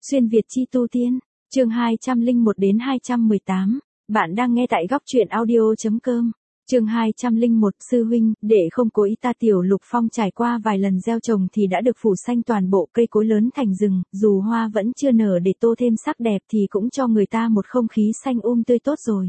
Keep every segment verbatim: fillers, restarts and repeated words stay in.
Xuyên Việt chi tu tiên, chương hai trăm lẻ một đến hai trăm mười tám. Bạn đang nghe tại góc truyện audio.com. Chương hai trăm lẻ một, sư huynh, để không cố ý ta Tiểu Lục Phong trải qua vài lần gieo trồng thì đã được phủ xanh toàn bộ cây cối lớn thành rừng, dù hoa vẫn chưa nở để tô thêm sắc đẹp thì cũng cho người ta một không khí xanh um tươi tốt rồi.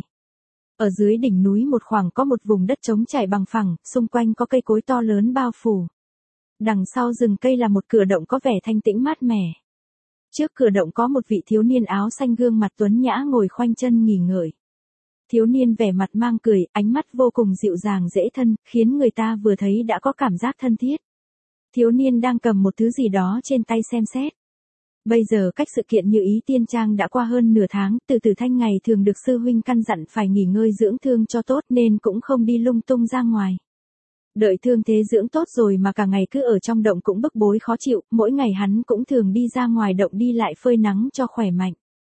Ở dưới đỉnh núi một khoảng có một vùng đất trống trải bằng phẳng, xung quanh có cây cối to lớn bao phủ. Đằng sau rừng cây là một cửa động có vẻ thanh tĩnh mát mẻ. Trước cửa động có một vị thiếu niên áo xanh gương mặt tuấn nhã ngồi khoanh chân nghỉ ngơi. Thiếu niên vẻ mặt mang cười, ánh mắt vô cùng dịu dàng dễ thân, khiến người ta vừa thấy đã có cảm giác thân thiết. Thiếu niên đang cầm một thứ gì đó trên tay xem xét. Bây giờ cách sự kiện Như Ý Tiên Trang đã qua hơn nửa tháng, Từ Tử Thanh ngày thường được sư huynh căn dặn phải nghỉ ngơi dưỡng thương cho tốt nên cũng không đi lung tung ra ngoài. Đợi thương thế dưỡng tốt rồi mà cả ngày cứ ở trong động cũng bức bối khó chịu, mỗi ngày hắn cũng thường đi ra ngoài động đi lại phơi nắng cho khỏe mạnh.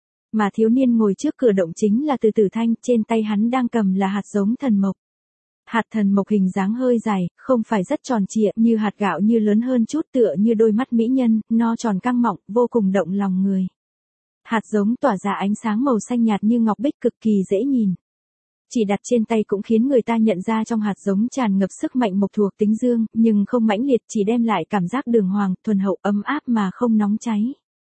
Mà thiếu niên ngồi trước cửa động chính là Từ Tử Thanh, trên tay hắn đang cầm là hạt giống thần mộc. Hạt thần mộc hình dáng hơi dài, không phải rất tròn trịa như hạt gạo như lớn hơn chút tựa như đôi mắt mỹ nhân, no tròn căng mọng, vô cùng động lòng người. Hạt giống tỏa ra ánh sáng màu xanh nhạt như ngọc bích cực kỳ dễ nhìn. Chỉ đặt trên tay cũng khiến người ta nhận ra trong hạt giống tràn ngập sức mạnh mộc thuộc tính dương, nhưng không mãnh liệt, chỉ đem lại cảm giác đường hoàng, thuần hậu, ấm áp mà không nóng cháy.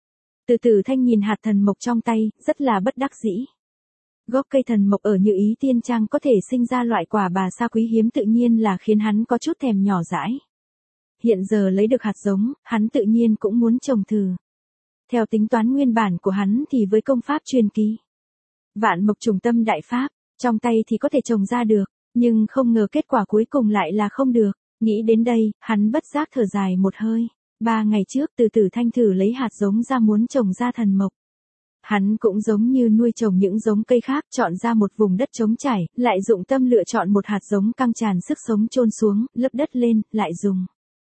Từ Tử Thanh nhìn hạt thần mộc trong tay, rất là bất đắc dĩ. Gốc cây thần mộc ở Như Ý Tiên Trang có thể sinh ra loại quả bà sa quý hiếm tự nhiên là khiến hắn có chút thèm nhỏ dãi. Hiện giờ lấy được hạt giống, hắn tự nhiên cũng muốn trồng thử. Theo tính toán nguyên bản của hắn thì với công pháp truyền kỳ Vạn Mộc Trùng Tâm Đại Pháp, trong tay thì có thể trồng ra được, nhưng không ngờ kết quả cuối cùng lại là không được. Nghĩ đến đây, hắn bất giác thở dài một hơi. Ba ngày trước Từ Tử Thanh thử lấy hạt giống ra muốn trồng ra thần mộc. Hắn cũng giống như nuôi trồng những giống cây khác, chọn ra một vùng đất trống trải, lại dụng tâm lựa chọn một hạt giống căng tràn sức sống chôn xuống, lấp đất lên, lại dùng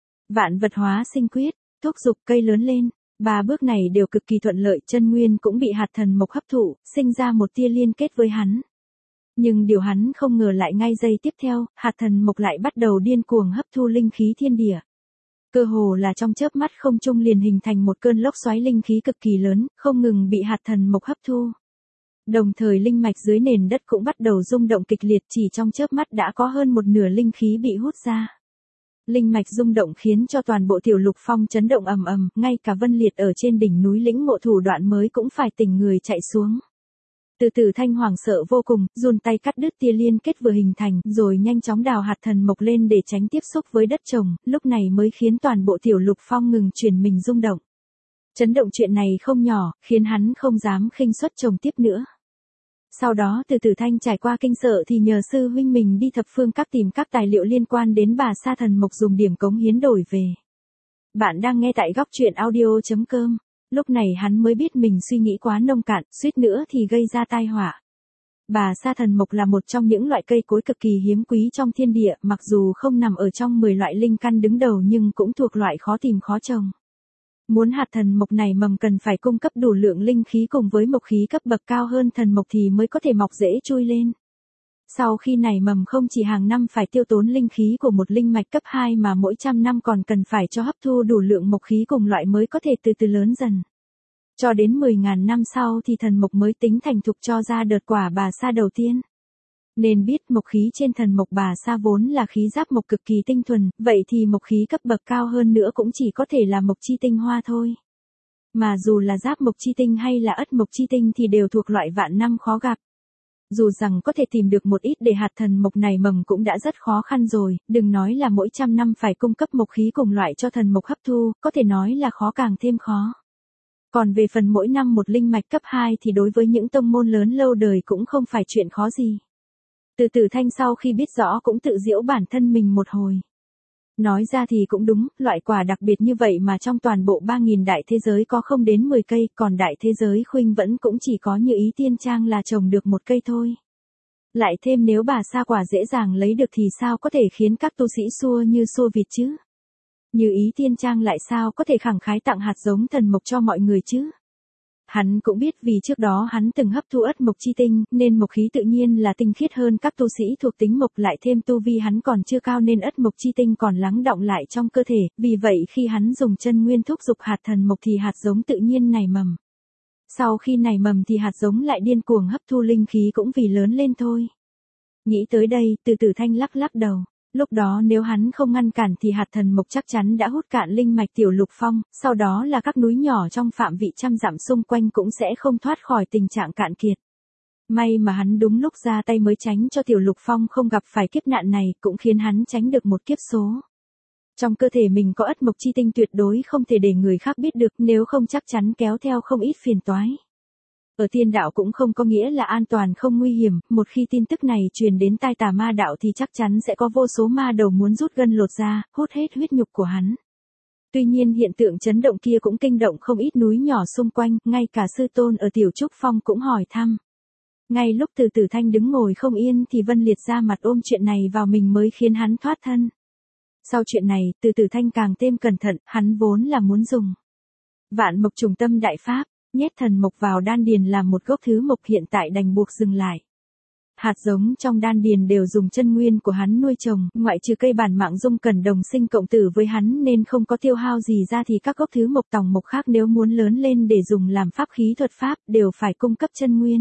vạn vật hóa sinh quyết, thúc giục cây lớn lên. Ba bước này đều cực kỳ thuận lợi, chân nguyên cũng bị hạt thần mộc hấp thụ, sinh ra một tia liên kết với hắn. Nhưng điều hắn không ngờ lại ngay giây tiếp theo, hạt thần mộc lại bắt đầu điên cuồng hấp thu linh khí thiên địa. Cơ hồ là trong chớp mắt không trung liền hình thành một cơn lốc xoáy linh khí cực kỳ lớn, không ngừng bị hạt thần mộc hấp thu. Đồng thời linh mạch dưới nền đất cũng bắt đầu rung động kịch liệt, chỉ trong chớp mắt đã có hơn một nửa linh khí bị hút ra. Linh mạch rung động khiến cho toàn bộ Tiểu Lục Phong chấn động ầm ầm, ngay cả Vân Liệt ở trên đỉnh núi lĩnh ngộ thủ đoạn mới cũng phải tỉnh người chạy xuống. Từ Tử Thanh hoảng sợ vô cùng, run tay cắt đứt tia liên kết vừa hình thành, rồi nhanh chóng đào hạt thần mộc lên để tránh tiếp xúc với đất trồng, lúc này mới khiến toàn bộ Tiểu Lục Phong ngừng chuyển mình rung động. Chấn động chuyện này không nhỏ, khiến hắn không dám khinh suất trồng tiếp nữa. Sau đó Từ Tử Thanh trải qua kinh sợ thì nhờ sư huynh mình đi thập phương các tìm các tài liệu liên quan đến bà sa thần mộc dùng điểm cống hiến đổi về. Bạn đang nghe tại góc truyện audio.com. Lúc này hắn mới biết mình suy nghĩ quá nông cạn, suýt nữa thì gây ra tai họa. Bà sa thần mộc là một trong những loại cây cối cực kỳ hiếm quý trong thiên địa, mặc dù không nằm ở trong mười loại linh căn đứng đầu nhưng cũng thuộc loại khó tìm khó trồng. Muốn hạt thần mộc này mầm cần phải cung cấp đủ lượng linh khí cùng với mộc khí cấp bậc cao hơn thần mộc thì mới có thể mọc dễ chui lên. Sau khi nảy mầm không chỉ hàng năm phải tiêu tốn linh khí của một linh mạch cấp hai mà mỗi trăm năm còn cần phải cho hấp thu đủ lượng mộc khí cùng loại mới có thể từ từ lớn dần. Cho đến mười nghìn năm sau thì thần mộc mới tính thành thục cho ra đợt quả bà sa đầu tiên. Nên biết mộc khí trên thần mộc bà sa vốn là khí giáp mộc cực kỳ tinh thuần, vậy thì mộc khí cấp bậc cao hơn nữa cũng chỉ có thể là mộc chi tinh hoa thôi. Mà dù là giáp mộc chi tinh hay là ất mộc chi tinh thì đều thuộc loại vạn năm khó gặp. Dù rằng có thể tìm được một ít để hạt thần mộc này mầm cũng đã rất khó khăn rồi, đừng nói là mỗi trăm năm phải cung cấp mộc khí cùng loại cho thần mộc hấp thu, có thể nói là khó càng thêm khó. Còn về phần mỗi năm một linh mạch cấp hai thì đối với những tông môn lớn lâu đời cũng không phải chuyện khó gì. Từ Tử Thanh sau khi biết rõ cũng tự giễu bản thân mình một hồi. Nói ra thì cũng đúng, loại quả đặc biệt như vậy mà trong toàn bộ ba nghìn đại thế giới có không đến mười cây, còn đại thế giới khuynh vẫn cũng chỉ có Như Ý Tiên Trang là trồng được một cây thôi. Lại thêm nếu bà sa quả dễ dàng lấy được thì sao có thể khiến các tu sĩ xua như xua vịt chứ? Như Ý Tiên Trang lại sao có thể khẳng khái tặng hạt giống thần mộc cho mọi người chứ? Hắn cũng biết vì trước đó hắn từng hấp thu ất mộc chi tinh, nên mộc khí tự nhiên là tinh khiết hơn các tu sĩ thuộc tính mộc, lại thêm tu vi hắn còn chưa cao nên ất mộc chi tinh còn lắng đọng lại trong cơ thể, vì vậy khi hắn dùng chân nguyên thúc dục hạt thần mộc thì hạt giống tự nhiên nảy mầm. Sau khi nảy mầm thì hạt giống lại điên cuồng hấp thu linh khí cũng vì lớn lên thôi. Nghĩ tới đây, Từ Tử Thanh lắc lắc đầu. Lúc đó nếu hắn không ngăn cản thì hạt thần mộc chắc chắn đã hút cạn linh mạch Tiểu Lục Phong, sau đó là các núi nhỏ trong phạm vị trăm dặm xung quanh cũng sẽ không thoát khỏi tình trạng cạn kiệt. May mà hắn đúng lúc ra tay mới tránh cho Tiểu Lục Phong không gặp phải kiếp nạn này, cũng khiến hắn tránh được một kiếp số. Trong cơ thể mình có ất mộc chi tinh tuyệt đối không thể để người khác biết được, nếu không chắc chắn kéo theo không ít phiền toái. Ở thiên đạo cũng không có nghĩa là an toàn không nguy hiểm, một khi tin tức này truyền đến tai tà ma đạo thì chắc chắn sẽ có vô số ma đầu muốn rút gân lột da, hút hết huyết nhục của hắn. Tuy nhiên hiện tượng chấn động kia cũng kinh động không ít núi nhỏ xung quanh, ngay cả sư tôn ở Tiểu Trúc Phong cũng hỏi thăm. Ngay lúc Từ Tử Thanh đứng ngồi không yên thì Vân Liệt ra mặt ôm chuyện này vào mình mới khiến hắn thoát thân. Sau chuyện này, Từ Tử Thanh càng thêm cẩn thận, hắn vốn là muốn dùng Vạn Mộc Trùng Tâm Đại Pháp, nhét thần mộc vào đan điền làm một gốc thứ mộc, hiện tại đành buộc dừng lại. Hạt giống trong đan điền đều dùng chân nguyên của hắn nuôi trồng, ngoại trừ cây bản mạng dung cần đồng sinh cộng tử với hắn nên không có tiêu hao gì ra thì các gốc thứ mộc tòng mộc khác nếu muốn lớn lên để dùng làm pháp khí thuật pháp đều phải cung cấp chân nguyên.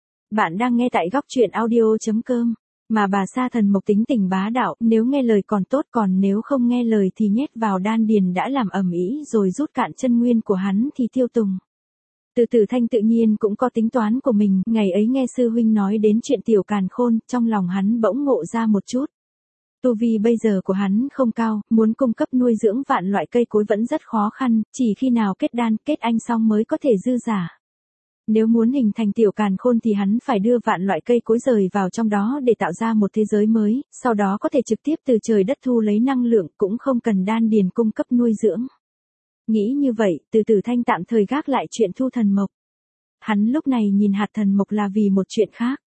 Bạn đang nghe tại góc truyện audio chấm com. Mà bà Sa Thần Mộc tính tình bá đạo, nếu nghe lời còn tốt, còn nếu không nghe lời thì nhét vào đan điền đã làm ầm ĩ rồi rút cạn chân nguyên của hắn thì tiêu tùng. Từ Tử Thanh tự nhiên cũng có tính toán của mình, ngày ấy nghe sư huynh nói đến chuyện Tiểu Càn Khôn, trong lòng hắn bỗng ngộ ra một chút. Tu vi bây giờ của hắn không cao, muốn cung cấp nuôi dưỡng vạn loại cây cối vẫn rất khó khăn, chỉ khi nào kết đan, kết anh xong mới có thể dư giả. Nếu muốn hình thành Tiểu Càn Khôn thì hắn phải đưa vạn loại cây cối rời vào trong đó để tạo ra một thế giới mới, sau đó có thể trực tiếp từ trời đất thu lấy năng lượng, cũng không cần đan điền cung cấp nuôi dưỡng. Nghĩ như vậy, Từ Tử Thanh tạm thời gác lại chuyện thu thần mộc. Hắn lúc này nhìn hạt thần mộc là vì một chuyện khác.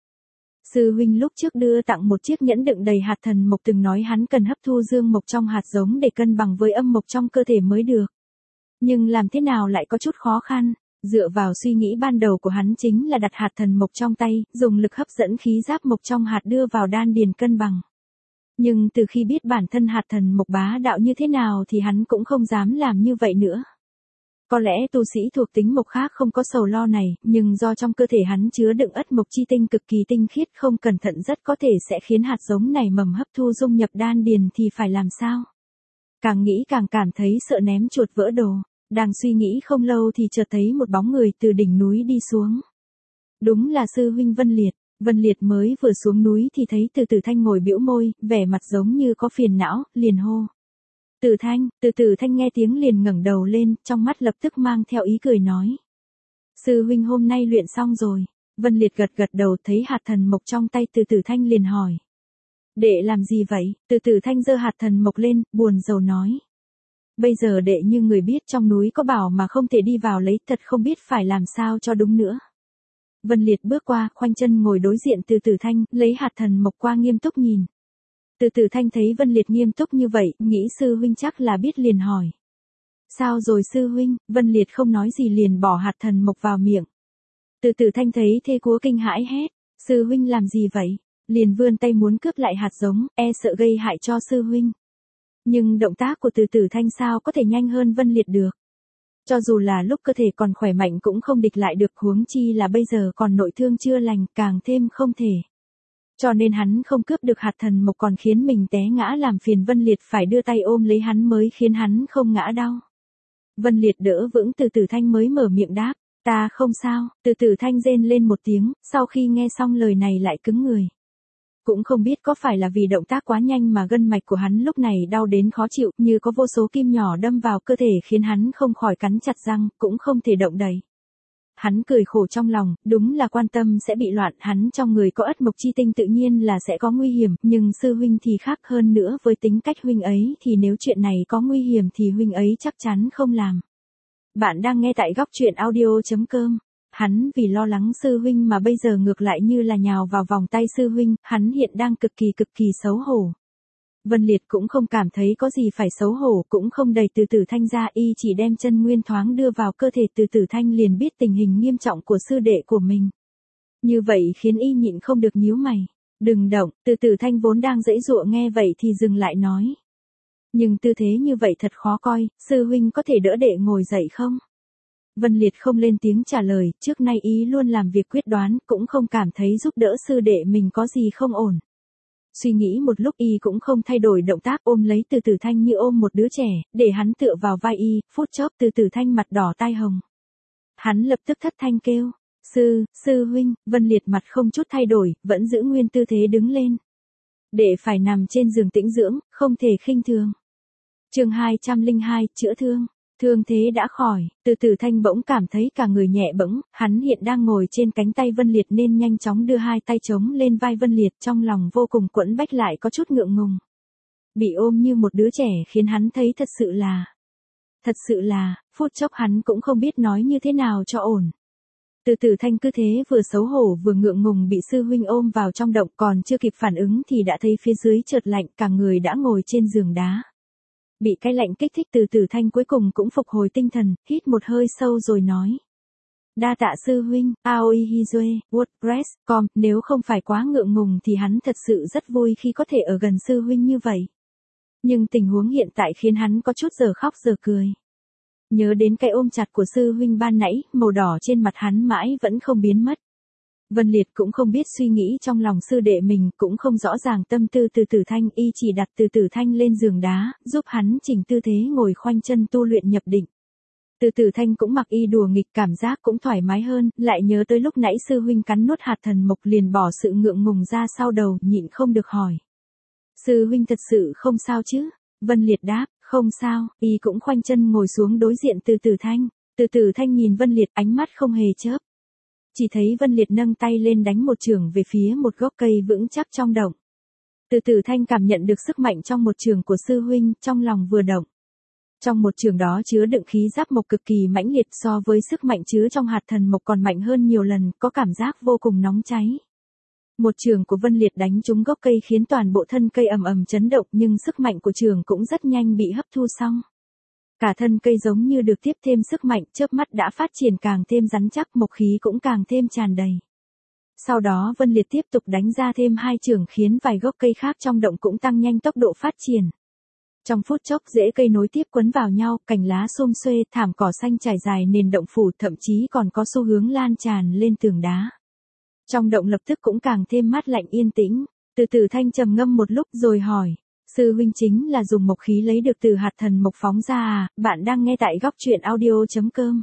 Sư huynh lúc trước đưa tặng một chiếc nhẫn đựng đầy hạt thần mộc, từng nói hắn cần hấp thu dương mộc trong hạt giống để cân bằng với âm mộc trong cơ thể mới được. Nhưng làm thế nào lại có chút khó khăn. Dựa vào suy nghĩ ban đầu của hắn chính là đặt hạt thần mộc trong tay, dùng lực hấp dẫn khí giáp mộc trong hạt đưa vào đan điền cân bằng. Nhưng từ khi biết bản thân hạt thần mộc bá đạo như thế nào thì hắn cũng không dám làm như vậy nữa. Có lẽ tu sĩ thuộc tính mộc khác không có sầu lo này, nhưng do trong cơ thể hắn chứa đựng ất mộc chi tinh cực kỳ tinh khiết, không cẩn thận rất có thể sẽ khiến hạt giống này mầm hấp thu dung nhập đan điền thì phải làm sao? Càng nghĩ càng cảm thấy sợ ném chuột vỡ đồ. Đang suy nghĩ không lâu thì chợt thấy một bóng người từ đỉnh núi đi xuống. Đúng là sư huynh Vân Liệt. Vân Liệt mới vừa xuống núi thì thấy Từ Tử Thanh ngồi bĩu môi, vẻ mặt giống như có phiền não, liền hô. Tử Thanh, Từ Tử Thanh nghe tiếng liền ngẩng đầu lên, trong mắt lập tức mang theo ý cười nói. Sư huynh hôm nay luyện xong rồi. Vân Liệt gật gật đầu, thấy hạt thần mộc trong tay Từ Tử Thanh liền hỏi. Đệ làm gì vậy? Từ Tử Thanh giơ hạt thần mộc lên, buồn rầu nói. Bây giờ đệ như người biết trong núi có bảo mà không thể đi vào lấy, thật không biết phải làm sao cho đúng nữa. Vân Liệt bước qua, khoanh chân ngồi đối diện Từ Tử Thanh, lấy hạt thần mộc qua nghiêm túc nhìn. Từ Tử Thanh thấy Vân Liệt nghiêm túc như vậy, nghĩ sư huynh chắc là biết liền hỏi. Sao rồi sư huynh? Vân Liệt không nói gì liền bỏ hạt thần mộc vào miệng. Từ Tử Thanh thấy thế cúa kinh hãi hét. Sư huynh làm gì vậy? Liền vươn tay muốn cướp lại hạt giống, e sợ gây hại cho sư huynh. Nhưng động tác của Từ Tử Thanh sao có thể nhanh hơn Vân Liệt được. Cho dù là lúc cơ thể còn khỏe mạnh cũng không địch lại được, huống chi là bây giờ còn nội thương chưa lành, càng thêm không thể. Cho nên hắn không cướp được hạt thần mộc còn khiến mình té ngã, làm phiền Vân Liệt phải đưa tay ôm lấy hắn mới khiến hắn không ngã đau. Vân Liệt đỡ vững Từ Tử Thanh mới mở miệng đáp, ta không sao. Từ Tử Thanh rên lên một tiếng, sau khi nghe xong lời này lại cứng người. Cũng không biết có phải là vì động tác quá nhanh mà gân mạch của hắn lúc này đau đến khó chịu, như có vô số kim nhỏ đâm vào cơ thể khiến hắn không khỏi cắn chặt răng, cũng không thể động đậy. Hắn cười khổ trong lòng, đúng là quan tâm sẽ bị loạn, hắn trong người có ất mộc chi tinh tự nhiên là sẽ có nguy hiểm, nhưng sư huynh thì khác hơn nữa, với tính cách huynh ấy thì nếu chuyện này có nguy hiểm thì huynh ấy chắc chắn không làm. Bạn đang nghe tại góc truyện audio chấm com. Hắn vì lo lắng sư huynh mà bây giờ ngược lại như là nhào vào vòng tay sư huynh, hắn hiện đang cực kỳ cực kỳ xấu hổ. Vân Liệt cũng không cảm thấy có gì phải xấu hổ, cũng không đẩy Từ Tử Thanh ra, y chỉ đem chân nguyên thoáng đưa vào cơ thể Từ Tử Thanh liền biết tình hình nghiêm trọng của sư đệ của mình. Như vậy khiến y nhịn không được nhíu mày. Đừng động. Từ Tử Thanh vốn đang giãy giụa nghe vậy thì dừng lại nói. Nhưng tư thế như vậy thật khó coi, sư huynh có thể đỡ đệ ngồi dậy không? Vân Liệt không lên tiếng trả lời, trước nay ý luôn làm việc quyết đoán, cũng không cảm thấy giúp đỡ sư đệ mình có gì không ổn. Suy nghĩ một lúc y cũng không thay đổi động tác, ôm lấy Từ Tử Thanh như ôm một đứa trẻ, để hắn tựa vào vai y, phút chốc Từ Tử Thanh mặt đỏ tai hồng. Hắn lập tức thất thanh kêu, sư, sư huynh. Vân Liệt mặt không chút thay đổi, vẫn giữ nguyên tư thế đứng lên. Đệ phải nằm trên giường tĩnh dưỡng, không thể khinh thường. Chương hai trăm lẻ hai, chữa thương. Thương thế đã khỏi, Từ Tử Thanh bỗng cảm thấy cả người nhẹ bẫng, hắn hiện đang ngồi trên cánh tay Vân Liệt nên nhanh chóng đưa hai tay chống lên vai Vân Liệt, trong lòng vô cùng quẫn bách lại có chút ngượng ngùng. Bị ôm như một đứa trẻ khiến hắn thấy thật sự là... Thật sự là, phút chốc hắn cũng không biết nói như thế nào cho ổn. Từ Tử Thanh cứ thế vừa xấu hổ vừa ngượng ngùng bị sư huynh ôm vào trong động, còn chưa kịp phản ứng thì đã thấy phía dưới chợt lạnh, cả người đã ngồi trên giường đá. Bị cái lạnh kích thích, Từ Tử Thanh cuối cùng cũng phục hồi tinh thần, hít một hơi sâu rồi nói. Đa tạ sư huynh, Aoi Hizue, WordPress chấm com, nếu không phải quá ngượng ngùng thì hắn thật sự rất vui khi có thể ở gần sư huynh như vậy. Nhưng tình huống hiện tại khiến hắn có chút giờ khóc giờ cười. Nhớ đến cái ôm chặt của sư huynh ban nãy, màu đỏ trên mặt hắn mãi vẫn không biến mất. Vân Liệt cũng không biết suy nghĩ trong lòng sư đệ mình, cũng không rõ ràng tâm tư Từ Tử Thanh, y chỉ đặt Từ Tử Thanh lên giường đá, giúp hắn chỉnh tư thế ngồi khoanh chân tu luyện nhập định. Từ Tử Thanh cũng mặc y đùa nghịch, cảm giác cũng thoải mái hơn, lại nhớ tới lúc nãy sư huynh cắn nuốt hạt thần mộc liền bỏ sự ngượng ngùng ra sau đầu, nhịn không được hỏi. Sư huynh thật sự không sao chứ? Vân Liệt đáp, không sao, y cũng khoanh chân ngồi xuống đối diện Từ Tử Thanh. Từ Tử Thanh nhìn Vân Liệt, ánh mắt không hề chớp. Chỉ thấy Vân Liệt nâng tay lên đánh một chưởng về phía một gốc cây vững chắc trong động. Từ Tử Thanh cảm nhận được sức mạnh trong một chưởng của sư huynh, trong lòng vừa động. Trong một chưởng đó chứa đựng khí giáp mộc cực kỳ mãnh liệt, so với sức mạnh chứa trong hạt thần mộc còn mạnh hơn nhiều lần, có cảm giác vô cùng nóng cháy. Một chưởng của Vân Liệt đánh trúng gốc cây khiến toàn bộ thân cây ầm ầm chấn động, nhưng sức mạnh của chưởng cũng rất nhanh bị hấp thu xong. Cả thân cây giống như được tiếp thêm sức mạnh, chớp mắt đã phát triển càng thêm rắn chắc, mộc khí cũng càng thêm tràn đầy. Sau đó Vân Liệt tiếp tục đánh ra thêm hai chưởng khiến vài gốc cây khác trong động cũng tăng nhanh tốc độ phát triển. Trong phút chốc rễ cây nối tiếp quấn vào nhau, cành lá xum xuê, thảm cỏ xanh trải dài nền động phủ, thậm chí còn có xu hướng lan tràn lên tường đá. Trong động lập tức cũng càng thêm mát lạnh yên tĩnh. Từ Tử Thanh trầm ngâm một lúc rồi hỏi. Sư huynh chính là dùng mộc khí lấy được từ hạt thần mộc phóng ra à? Bạn đang nghe tại góc truyện audio chấm com.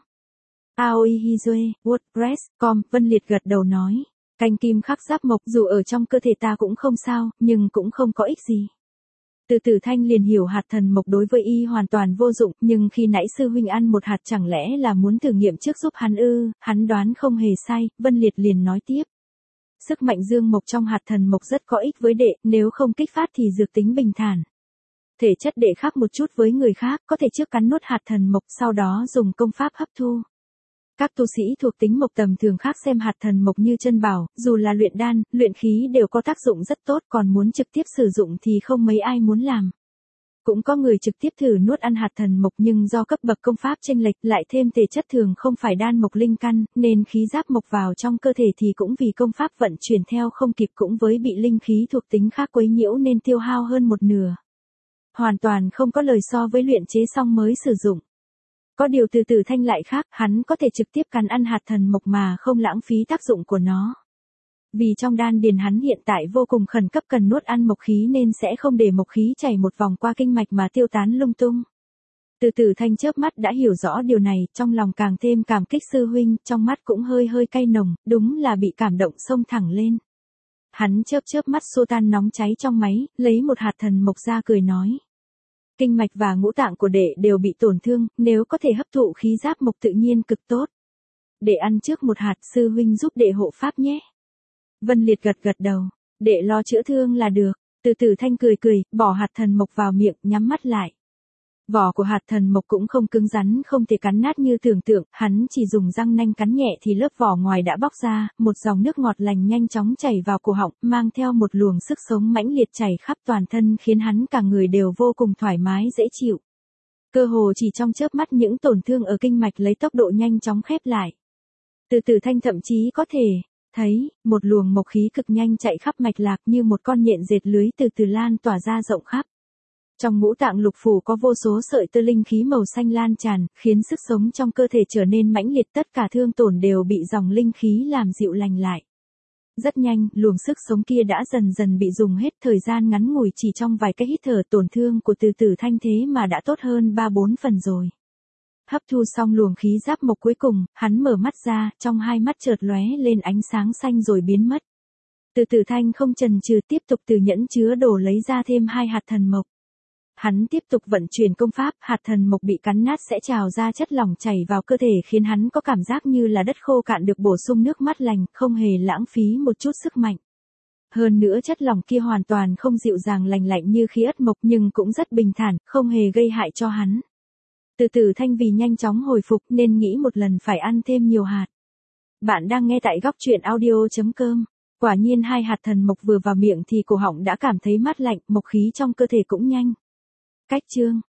Aoi Hizue, WordPress chấm com. Vân Liệt gật đầu nói. Canh kim khắc giáp mộc dù ở trong cơ thể ta cũng không sao, nhưng cũng không có ích gì. Từ Tử Thanh liền hiểu hạt thần mộc đối với y hoàn toàn vô dụng, nhưng khi nãy sư huynh ăn một hạt chẳng lẽ là muốn thử nghiệm trước giúp hắn ư? Hắn đoán không hề sai, Vân Liệt liền nói tiếp. Sức mạnh dương mộc trong hạt thần mộc rất có ích với đệ, nếu không kích phát thì dược tính bình thản. Thể chất đệ khác một chút với người khác, có thể trước cắn nuốt hạt thần mộc, sau đó dùng công pháp hấp thu. Các tu sĩ thuộc tính mộc tầm thường khác xem hạt thần mộc như chân bảo, dù là luyện đan, luyện khí đều có tác dụng rất tốt, còn muốn trực tiếp sử dụng thì không mấy ai muốn làm. Cũng có người trực tiếp thử nuốt ăn hạt thần mộc nhưng do cấp bậc công pháp chênh lệch, lại thêm thể chất thường không phải đan mộc linh căn, nên khí giáp mộc vào trong cơ thể thì cũng vì công pháp vận chuyển theo không kịp, cũng với bị linh khí thuộc tính khác quấy nhiễu nên tiêu hao hơn một nửa. Hoàn toàn không có lời so với luyện chế xong mới sử dụng. Có điều Từ Tử Thanh lại khác, hắn có thể trực tiếp cắn ăn hạt thần mộc mà không lãng phí tác dụng của nó. Vì trong đan điền hắn hiện tại vô cùng khẩn cấp cần nuốt ăn mộc khí nên sẽ không để mộc khí chảy một vòng qua kinh mạch mà tiêu tán lung tung. Từ Tử Thanh chớp mắt đã hiểu rõ điều này, trong lòng càng thêm cảm kích sư huynh, trong mắt cũng hơi hơi cay nồng, đúng là bị cảm động xông thẳng lên. Hắn chớp chớp mắt xua tan nóng cháy trong máy, lấy một hạt thần mộc ra cười nói. Kinh mạch và ngũ tạng của đệ đều bị tổn thương, nếu có thể hấp thụ khí giáp mộc tự nhiên cực tốt. Đệ ăn trước một hạt, sư huynh giúp đệ hộ pháp nhé. Vân Liệt gật gật đầu, đệ lo chữa thương là được. Từ Tử Thanh cười cười, bỏ hạt thần mộc vào miệng, nhắm mắt lại. Vỏ của hạt thần mộc cũng không cứng rắn, không thể cắn nát như tưởng tượng, hắn chỉ dùng răng nanh cắn nhẹ thì lớp vỏ ngoài đã bóc ra, một dòng nước ngọt lành nhanh chóng chảy vào cổ họng, mang theo một luồng sức sống mãnh liệt chảy khắp toàn thân khiến hắn cả người đều vô cùng thoải mái dễ chịu. Cơ hồ chỉ trong chớp mắt những tổn thương ở kinh mạch lấy tốc độ nhanh chóng khép lại. Từ Tử Thanh thậm chí có thể thấy một luồng mộc khí cực nhanh chạy khắp mạch lạc như một con nhện dệt lưới từ từ lan tỏa ra rộng khắp. Trong ngũ tạng lục phủ có vô số sợi tơ linh khí màu xanh lan tràn, khiến sức sống trong cơ thể trở nên mãnh liệt, tất cả thương tổn đều bị dòng linh khí làm dịu lành lại. Rất nhanh, luồng sức sống kia đã dần dần bị dùng hết, thời gian ngắn ngủi chỉ trong vài cái hít thở, tổn thương của Từ Tử Thanh thế mà đã tốt hơn ba bốn phần rồi. Hấp thu xong luồng khí giáp mộc cuối cùng, hắn mở mắt ra, trong hai mắt chợt lóe lên ánh sáng xanh rồi biến mất. Từ Tử Thanh không chần chừ tiếp tục từ nhẫn chứa đồ lấy ra thêm hai hạt thần mộc. Hắn tiếp tục vận chuyển công pháp, hạt thần mộc bị cắn nát sẽ trào ra chất lỏng chảy vào cơ thể khiến hắn có cảm giác như là đất khô cạn được bổ sung nước mát lành, không hề lãng phí một chút sức mạnh. Hơn nữa chất lỏng kia hoàn toàn không dịu dàng lành lạnh như khí ất mộc nhưng cũng rất bình thản, không hề gây hại cho hắn. Từ Tử Thanh vì nhanh chóng hồi phục nên nghĩ một lần phải ăn thêm nhiều hạt. Bạn đang nghe tại góc truyện audio chấm com. Quả nhiên hai hạt thần mộc vừa vào miệng thì cổ họng đã cảm thấy mát lạnh, mộc khí trong cơ thể cũng nhanh. Cách chương